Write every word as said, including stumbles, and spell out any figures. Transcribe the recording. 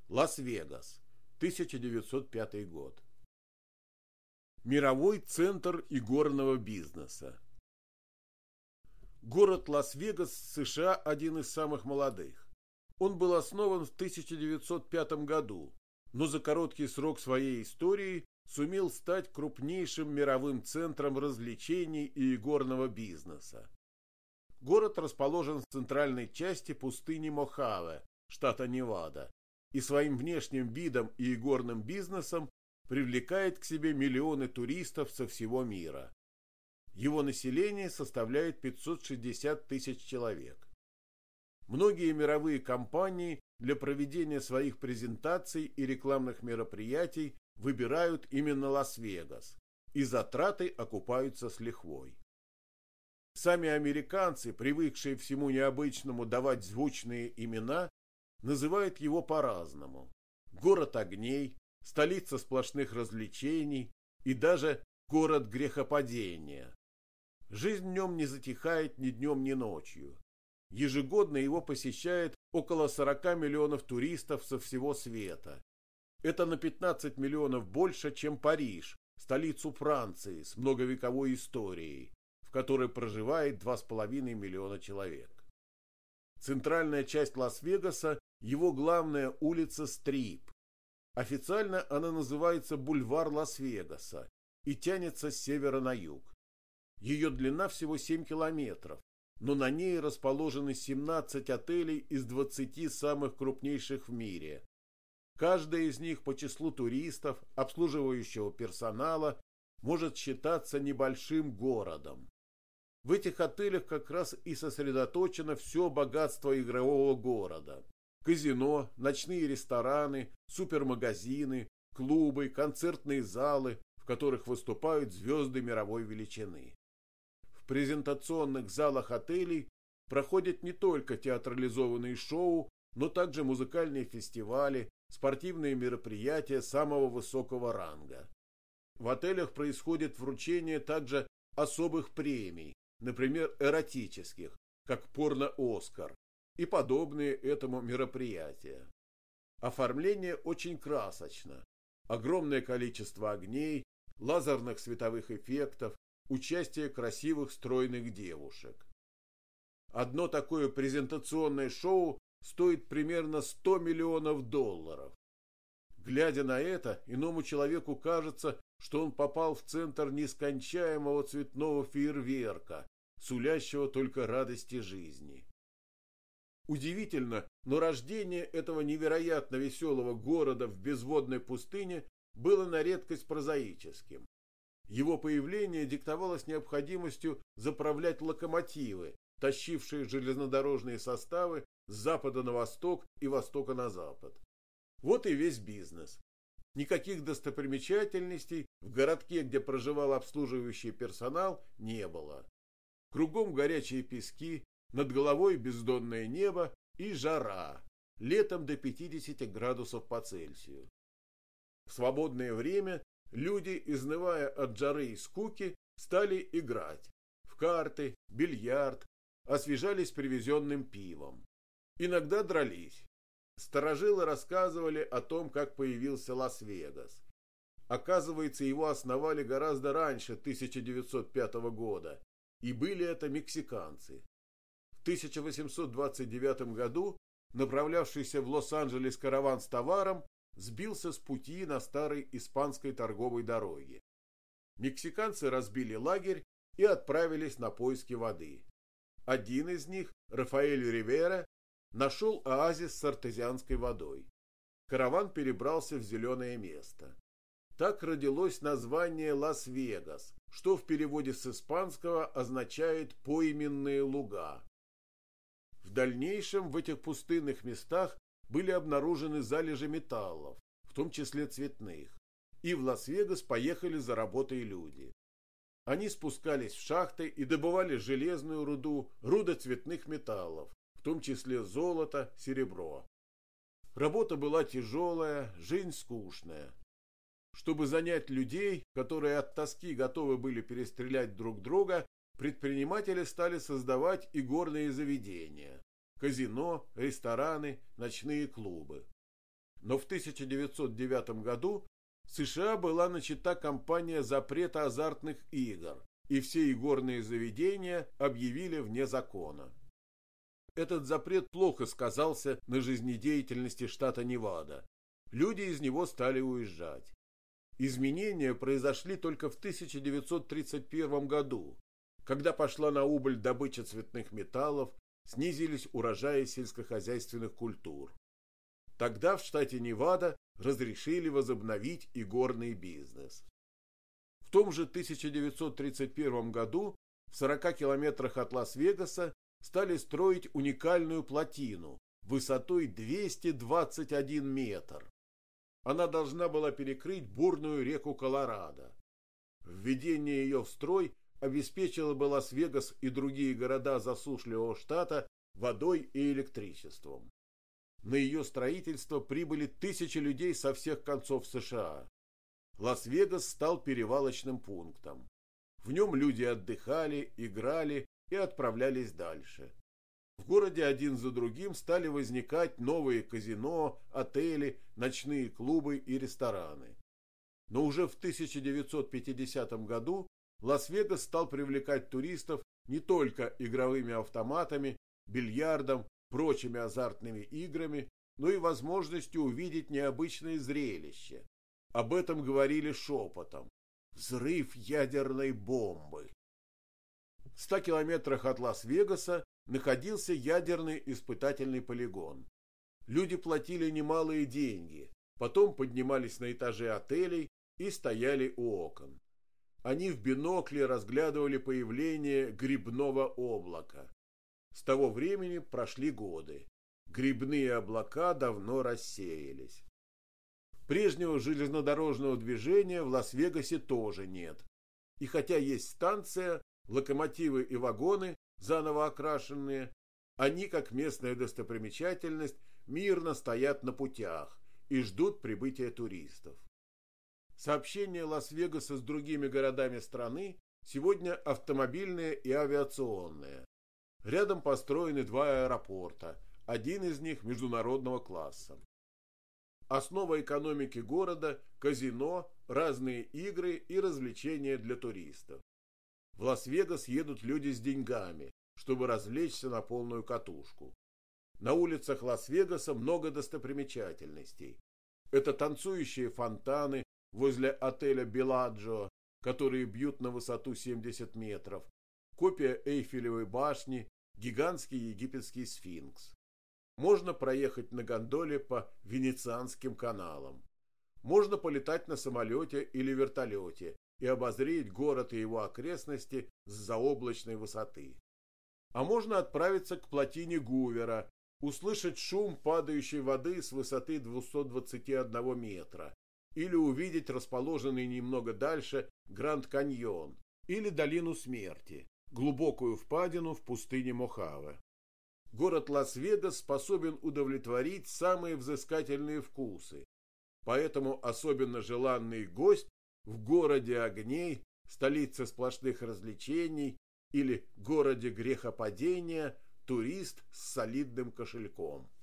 Лас-Вегас, тысяча девятьсот пятый год. Мировой центр игорного бизнеса. Город Лас-Вегас, США, один из самых молодых. Он был основан в тысяча девятьсот пятом году, но за короткий срок своей истории сумел стать крупнейшим мировым центром развлечений и игорного бизнеса. Город расположен в центральной части пустыни Мохаве, штата Невада, и своим внешним видом и игорным бизнесом привлекает к себе миллионы туристов со всего мира. Его население составляет пятьсот шестьдесят тысяч человек. Многие мировые компании для проведения своих презентаций и рекламных мероприятий выбирают именно Лас-Вегас, и затраты окупаются с лихвой. Сами американцы, привыкшие всему необычному давать звучные имена, называют его по-разному. Город огней, столица сплошных развлечений и даже город грехопадения. Жизнь в нем не затихает ни днем, ни ночью. Ежегодно его посещает около сорока миллионов туристов со всего света. Это на пятнадцать миллионов больше, чем Париж, столицу Франции с многовековой историей, в которой проживает два с половиной миллиона человек. Центральная часть Лас-Вегаса – его главная улица Стрип. Официально она называется Бульвар Лас-Вегаса и тянется с севера на юг. Ее длина всего семь километров, но на ней расположены семнадцать отелей из двадцати самых крупнейших в мире. Каждая из них по числу туристов, обслуживающего персонала, может считаться небольшим городом. В этих отелях как раз и сосредоточено все богатство игрового города. Казино, ночные рестораны, супермагазины, клубы, концертные залы, в которых выступают звезды мировой величины. В презентационных залах отелей проходят не только театрализованные шоу, но также музыкальные фестивали, спортивные мероприятия самого высокого ранга. В отелях происходит вручение также особых премий, например, эротических, как порно-Оскар, и подобные этому мероприятия. Оформление очень красочно. Огромное количество огней, лазерных световых эффектов, участие красивых стройных девушек. Одно такое презентационное шоу стоит примерно сто миллионов долларов. Глядя на это, иному человеку кажется, что он попал в центр нескончаемого цветного фейерверка, сулящего только радости жизни. Удивительно, но рождение этого невероятно веселого города в безводной пустыне было на редкость прозаическим. Его появление диктовалось необходимостью заправлять локомотивы, тащившие железнодорожные составы с запада на восток и востока на запад. Вот и весь бизнес. Никаких достопримечательностей в городке, где проживал обслуживающий персонал, не было. Кругом горячие пески, над головой бездонное небо и жара, летом до пятидесяти градусов по Цельсию. В свободное время люди, изнывая от жары и скуки, стали играть в карты, бильярд, освежались привезенным пивом. Иногда дрались. Старожилы рассказывали о том, как появился Лас-Вегас. Оказывается, его основали гораздо раньше тысяча девятьсот пятого года, и были это мексиканцы. В тысяча восемьсот двадцать девятом году направлявшийся в Лос-Анджелес караван с товаром сбился с пути на старой испанской торговой дороге. Мексиканцы разбили лагерь и отправились на поиски воды. Один из них, Рафаэль Ривера, нашел оазис с артезианской водой. Караван перебрался в зеленое место. Так родилось название Лас-Вегас, что в переводе с испанского означает «пойменные луга». В дальнейшем в этих пустынных местах были обнаружены залежи металлов, в том числе цветных, и в Лас-Вегас поехали за работой люди. Они спускались в шахты и добывали железную руду, руды цветных металлов, в том числе золото, серебро. Работа была тяжелая, жизнь скучная. Чтобы занять людей, которые от тоски готовы были перестрелять друг друга, предприниматели стали создавать игорные заведения, казино, рестораны, ночные клубы. Но в тысяча девятьсот девятом году в США была начата кампания запрета азартных игр, и все игорные заведения объявили вне закона. Этот запрет плохо сказался на жизнедеятельности штата Невада. Люди из него стали уезжать. Изменения произошли только в тысяча девятьсот тридцать первом году, когда пошла на убыль добыча цветных металлов, снизились урожаи сельскохозяйственных культур. Тогда в штате Невада разрешили возобновить игорный бизнес. В том же тысяча девятьсот тридцать первом году в сорока километрах от Лас-Вегаса стали строить уникальную плотину высотой двести двадцать один метр. Она должна была перекрыть бурную реку Колорадо. Введение ее в строй обеспечило бы Лас-Вегас и другие города засушливого штата водой и электричеством. На ее строительство прибыли тысячи людей со всех концов США. Лас-Вегас стал перевалочным пунктом. В нем люди отдыхали, играли и отправлялись дальше. В городе один за другим стали возникать новые казино, отели, ночные клубы и рестораны. Но уже в тысяча девятьсот пятидесятом году Лас-Вегас стал привлекать туристов не только игровыми автоматами, бильярдом, прочими азартными играми, но и возможностью увидеть необычные зрелища. Об этом говорили шепотом. Взрыв ядерной бомбы. В ста километрах от Лас-Вегаса находился ядерный испытательный полигон. Люди платили немалые деньги, потом поднимались на этажи отелей и стояли у окон. Они в бинокле разглядывали появление грибного облака. С того времени прошли годы. Грибные облака давно рассеялись. Прежнего железнодорожного движения в Лас-Вегасе тоже нет. И хотя есть станция, локомотивы и вагоны, заново окрашенные, они, как местная достопримечательность, мирно стоят на путях и ждут прибытия туристов. Сообщение Лас-Вегаса с другими городами страны сегодня автомобильное и авиационное. Рядом построены два аэропорта, один из них международного класса. Основа экономики города – казино, разные игры и развлечения для туристов. В Лас-Вегас едут люди с деньгами, чтобы развлечься на полную катушку. На улицах Лас-Вегаса много достопримечательностей. Это танцующие фонтаны возле отеля Белладжио, которые бьют на высоту семьдесят метров, копия Эйфелевой башни, гигантский египетский сфинкс. Можно проехать на гондоле по Венецианским каналам. Можно полетать на самолете или вертолете и обозреть город и его окрестности с заоблачной высоты. А можно отправиться к плотине Гувера, услышать шум падающей воды с высоты двухсот двадцати одного метра, или увидеть расположенный немного дальше Гранд Каньон, или Долину Смерти, глубокую впадину в пустыне Мохаве. Город Лас-Вегас способен удовлетворить самые взыскательные вкусы, поэтому особенно желанный гость в городе огней, столице сплошных развлечений или городе грехопадения, турист с солидным кошельком.